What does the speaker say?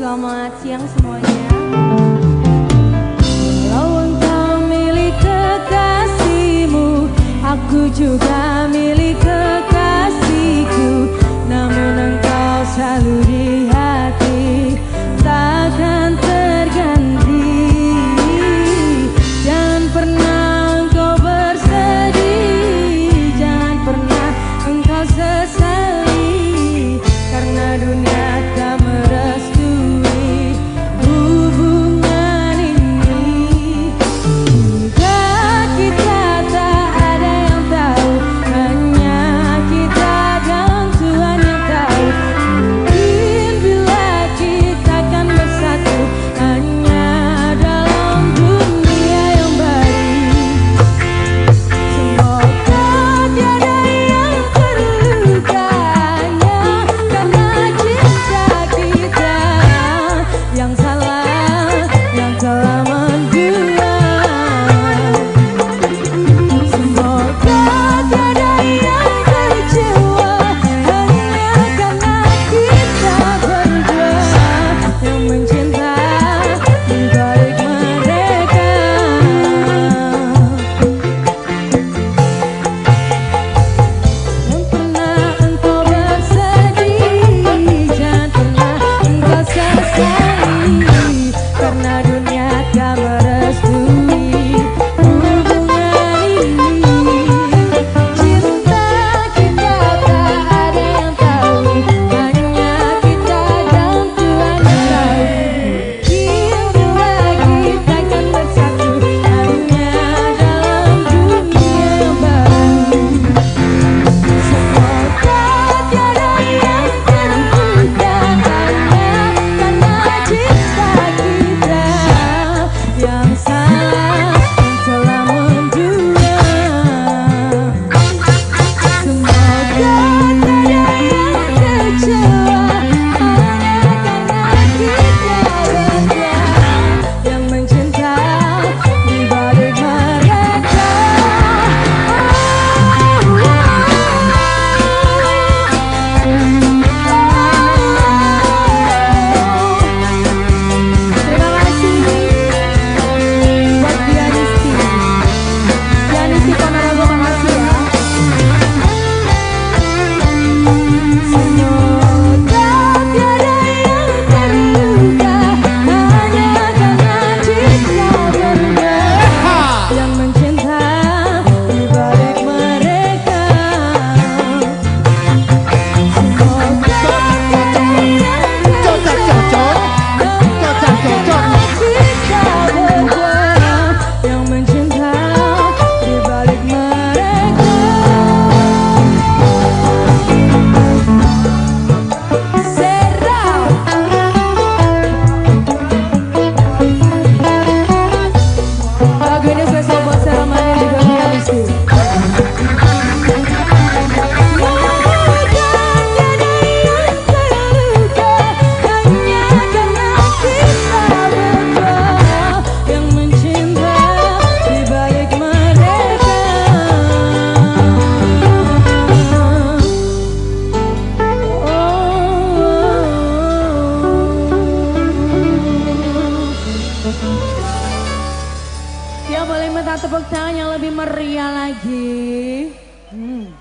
Selamat siang semuanya. Kalau engkau milik kekasihmu, aku juga milik kekasihku. Namun engkau selalu di hati, takkan terganti. Jangan pernah engkau bersedih, jangan pernah engkau sesali, karena dunia tak merestui hubungan ini. Hingga kita tak ada yang tahu, hanya kita dan Tuhan yang tahu. Mungkin bila kita akan bersatu hanya dalam dunia yang baru. Semoga tiada yang terluka hanya karena cinta kita yang salah, yang telah mendua. Semoga tiada yang kecewa hanya karena kita berdua yang mencinta di balik mereka. Jangan pernah engkau bersedih, jangan pernah engkau sesali, karena dunia tak merestui hubungan ini. Cinta kita tak ada yang tahu, hanya kita dan Tuhan yang tahu. Mungkin bila kita akan bersatu hanya dalam dunia yang baru. Semoga tiada yang terluka hanya karena cinta kita yang salah, yang telah mendua. Semoga tiada yang kecewa hanya karena kita berdua yang mencinta di balik mereka. Terima kasih buat Dianisti. Dianisti Ponorogo, makasih ya. Semoga tiada yang terluka hanya karena cinta berdua yang mencinta di balik mereka. Semoga tiada yang kecewa hanya karena kita berdua yang mencinta di balik mereka. Serau. Lagu ini spesial buat Sarah Mani dan juga Dianisti. Semoga tiada yang terluka hanya karena kita berdua yang mencinta di balik mereka. Ya, boleh minta tepuk tangan yang lebih meriah lagi.